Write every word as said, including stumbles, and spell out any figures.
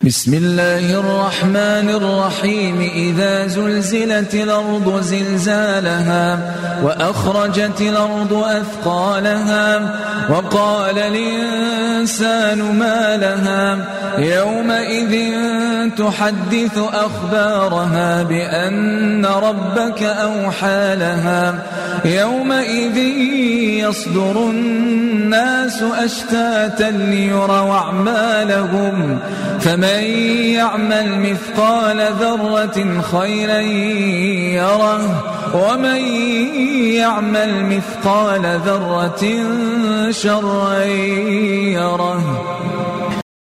بسم الله الرحمن الرحيم إذا زلزلت الأرض زلزالها وأخرجت الأرض أثقالها وقال الإنسان ما لها يومئذ تحدث أخبارها بأن ربك أوحى لها يومئذ يصدر الناس أشتاتا ليروا أعمالهم فمن يعمل مثقال ذرة خيرا يره ومن يعمل مثقال ذرة شرا يره.